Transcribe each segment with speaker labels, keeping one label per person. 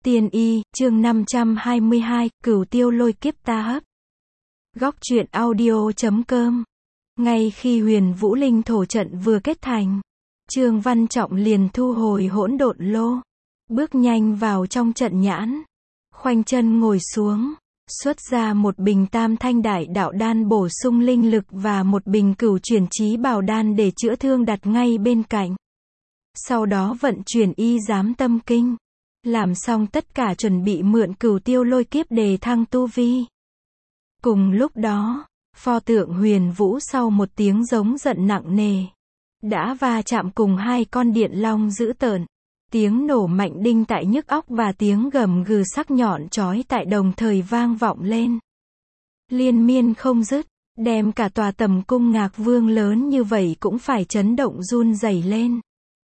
Speaker 1: Tiên y, chương 522, Cửu Tiêu lôi kiếp ta hấp. Góc truyện audio.com. Ngay khi Huyền Vũ Linh thổ trận vừa kết thành, Trương Văn Trọng liền thu hồi hỗn độn lô, bước nhanh vào trong trận nhãn, khoanh chân ngồi xuống, xuất ra một bình tam thanh đại đạo đan bổ sung linh lực và một bình cửu chuyển chí bảo đan để chữa thương đặt ngay bên cạnh. Sau đó vận chuyển y giám tâm kinh, làm xong tất cả chuẩn bị mượn Cửu Tiêu lôi kiếp đề thăng tu vi. Cùng lúc đó, pho tượng Huyền Vũ sau một tiếng giống giận nặng nề, đã va chạm cùng hai con điện long dữ tợn. Tiếng nổ mạnh đinh tại nhức óc và tiếng gầm gừ sắc nhọn chói tai đồng thời vang vọng lên, liên miên không dứt, đem cả tòa Tầm Cung Ngạc Vương lớn như vậy cũng phải chấn động run rẩy lên.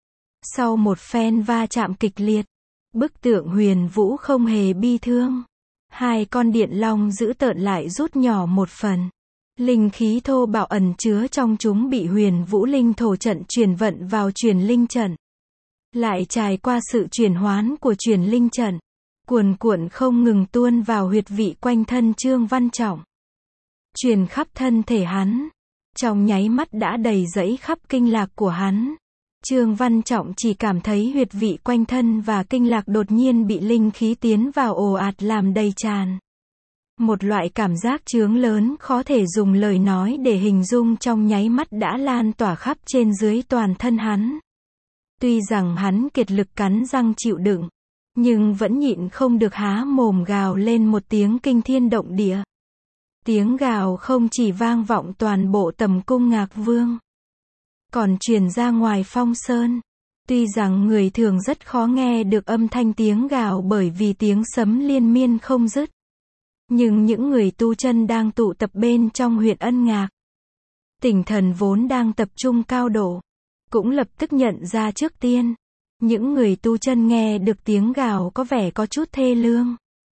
Speaker 1: Sau một phen va chạm kịch liệt, bức tượng Huyền Vũ không hề bi thương. Hai con điện long dữ tợn lại rút nhỏ một phần. Linh khí thô bạo ẩn chứa trong chúng bị Huyền Vũ Linh thổ trận chuyển vận vào truyền linh trận. Lại trải qua sự chuyển hoán của truyền linh trận, cuồn cuộn không ngừng tuôn vào huyệt vị quanh thân Trương Văn Trọng, truyền khắp thân thể hắn, trong nháy mắt đã đầy rẫy khắp kinh lạc của hắn. Trương Văn Trọng chỉ cảm thấy huyệt vị quanh thân và kinh lạc đột nhiên bị linh khí tiến vào ồ ạt làm đầy tràn. Một loại cảm giác chướng lớn khó thể dùng lời nói để hình dung trong nháy mắt đã lan tỏa khắp trên dưới toàn thân hắn. Tuy rằng hắn kiệt lực cắn răng chịu đựng, nhưng vẫn nhịn không được há mồm gào lên một tiếng kinh thiên động địa. Tiếng gào không chỉ vang vọng toàn bộ Tầm Cung Ngạc Vương, còn truyền ra ngoài Phong Sơn. Tuy rằng người thường rất khó nghe được âm thanh tiếng gào bởi vì tiếng sấm liên miên không dứt, nhưng những người tu chân đang tụ tập bên trong huyện Ân Ngạc, tinh thần vốn đang tập trung cao độ, cũng lập tức nhận ra trước tiên. Những người tu chân nghe được tiếng gào có vẻ có chút thê lương.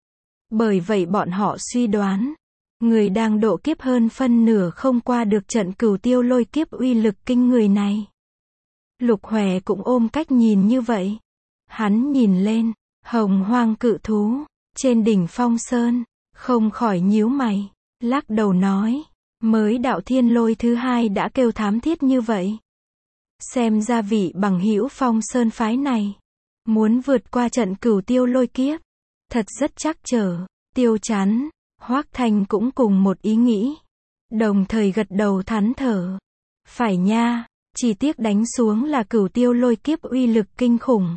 Speaker 1: Bởi vậy bọn họ suy đoán, người đang độ kiếp hơn phân nửa không qua được trận Cửu Tiêu lôi kiếp uy lực kinh người này. Lục Hòe cũng ôm cách nhìn như vậy. Hắn nhìn lên, Hồng Hoang cự thú, trên đỉnh Phong Sơn, không khỏi nhíu mày, lắc đầu nói, mới đạo thiên lôi thứ hai đã kêu thám thiết như vậy. Xem ra vị bằng hữu Phong Sơn phái này, muốn vượt qua trận Cửu Tiêu lôi kiếp, thật rất trắc trở. Tiêu Chắn, Hoắc Thanh cũng cùng một ý nghĩ, đồng thời gật đầu thán thở. Phải nha, chỉ tiếc đánh xuống là Cửu Tiêu lôi kiếp uy lực kinh khủng.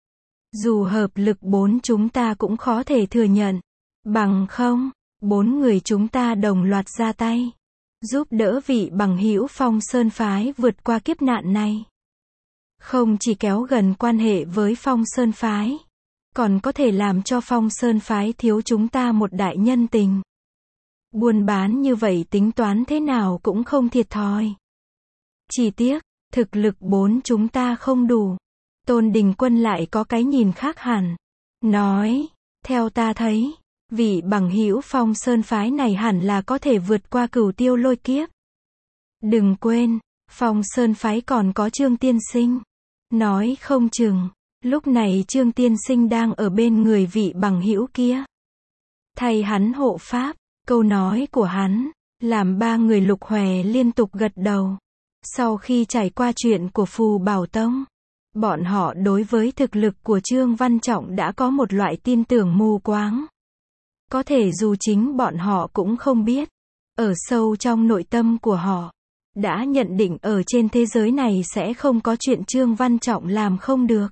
Speaker 1: Dù hợp lực bốn chúng ta cũng khó thể thừa nhận, bằng không, bốn người chúng ta đồng loạt ra tay, giúp đỡ vị bằng hữu Phong Sơn phái vượt qua kiếp nạn này. Không chỉ kéo gần quan hệ với Phong Sơn phái, còn có thể làm cho Phong Sơn phái thiếu chúng ta một đại nhân tình. Buôn bán như vậy tính toán thế nào cũng không thiệt thòi. Chỉ tiếc, thực lực bốn chúng ta không đủ. Tôn Đình Quân lại có cái nhìn khác hẳn. Nói, theo ta thấy, vị bằng hữu Phong Sơn phái này hẳn là có thể vượt qua Cửu Tiêu lôi kiếp. Đừng quên, Phong Sơn phái còn có Trương Tiên Sinh. Nói không chừng, lúc này Trương Tiên Sinh đang ở bên người vị bằng hữu kia, thay hắn hộ pháp. Câu nói của hắn làm ba người Lục Hòe liên tục gật đầu. Sau khi trải qua chuyện của Phù Bảo Tông, bọn họ đối với thực lực của Trương Văn Trọng đã có một loại tin tưởng mù quáng. Có thể dù chính bọn họ cũng không biết, ở sâu trong nội tâm của họ, đã nhận định ở trên thế giới này sẽ không có chuyện Trương Văn Trọng làm không được.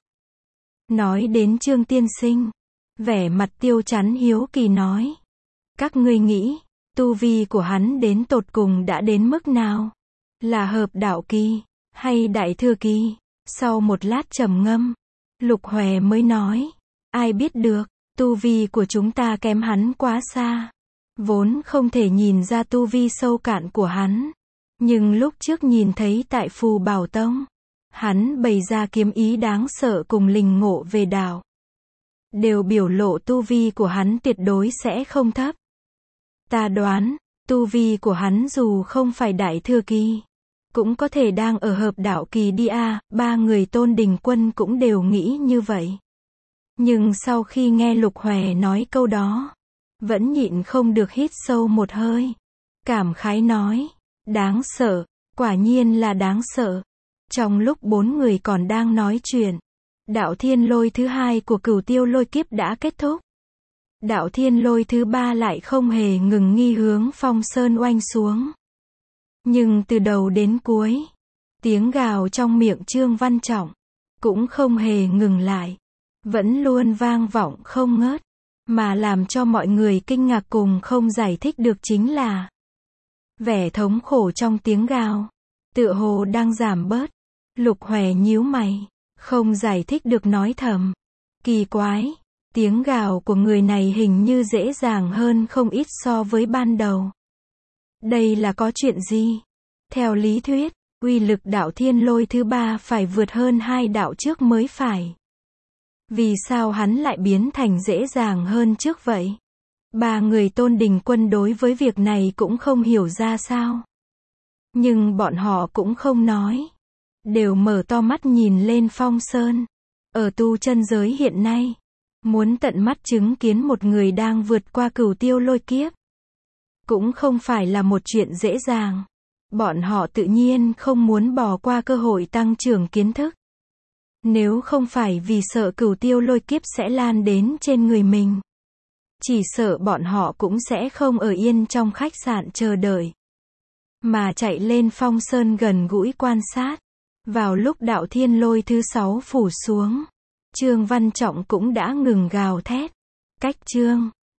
Speaker 1: Nói đến Trương Tiên Sinh, vẻ mặt Tiêu Chắn hiếu kỳ nói, các ngươi nghĩ, tu vi của hắn đến tột cùng đã đến mức nào? Là hợp đạo kỳ, hay đại thừa kỳ? Sau một lát trầm ngâm, Lục Hòe mới nói, ai biết được, tu vi của chúng ta kém hắn quá xa. Vốn không thể nhìn ra tu vi sâu cạn của hắn. Nhưng lúc trước nhìn thấy tại Phù Bảo Tông, hắn bày ra kiếm ý đáng sợ cùng linh ngộ về đạo, đều biểu lộ tu vi của hắn tuyệt đối sẽ không thấp. Ta đoán, tu vi của hắn dù không phải đại thừa kỳ, cũng có thể đang ở hợp đạo kỳ đi a. Ba người Tôn Đình Quân cũng đều nghĩ như vậy. Nhưng sau khi nghe Lục Hoè nói câu đó, vẫn nhịn không được hít sâu một hơi. Cảm khái nói, đáng sợ, quả nhiên là đáng sợ. Trong lúc bốn người còn đang nói chuyện, đạo thiên lôi thứ hai của Cửu Tiêu lôi kiếp đã kết thúc. Đạo thiên lôi thứ ba lại không hề ngừng nghi hướng Phong Sơn oanh xuống. Nhưng từ đầu đến cuối, tiếng gào trong miệng Trương Văn Trọng cũng không hề ngừng lại, vẫn luôn vang vọng không ngớt. Mà làm cho mọi người kinh ngạc cùng không giải thích được chính là vẻ thống khổ trong tiếng gào, tựa hồ đang giảm bớt. Lục Hoè nhíu mày, không giải thích được nói thầm. Kỳ quái, tiếng gào của người này hình như dễ dàng hơn không ít so với ban đầu. Đây là có chuyện gì? Theo lý thuyết, uy lực đạo thiên lôi thứ ba phải vượt hơn hai đạo trước mới phải. Vì sao hắn lại biến thành dễ dàng hơn trước vậy? Ba người Tôn Đình Quân đối với việc này cũng không hiểu ra sao. Nhưng bọn họ cũng không nói. Đều mở to mắt nhìn lên Phong Sơn. Ở tu chân giới hiện nay, muốn tận mắt chứng kiến một người đang vượt qua Cửu Tiêu lôi kiếp, cũng không phải là một chuyện dễ dàng. Bọn họ tự nhiên không muốn bỏ qua cơ hội tăng trưởng kiến thức. Nếu không phải vì sợ Cửu Tiêu lôi kiếp sẽ lan đến trên người mình, chỉ sợ bọn họ cũng sẽ không ở yên trong khách sạn chờ đợi, mà chạy lên Phong Sơn gần gũi quan sát. Vào lúc đạo thiên lôi thứ 6 phủ xuống, Trương Văn Trọng cũng đã ngừng gào thét. Cách Trương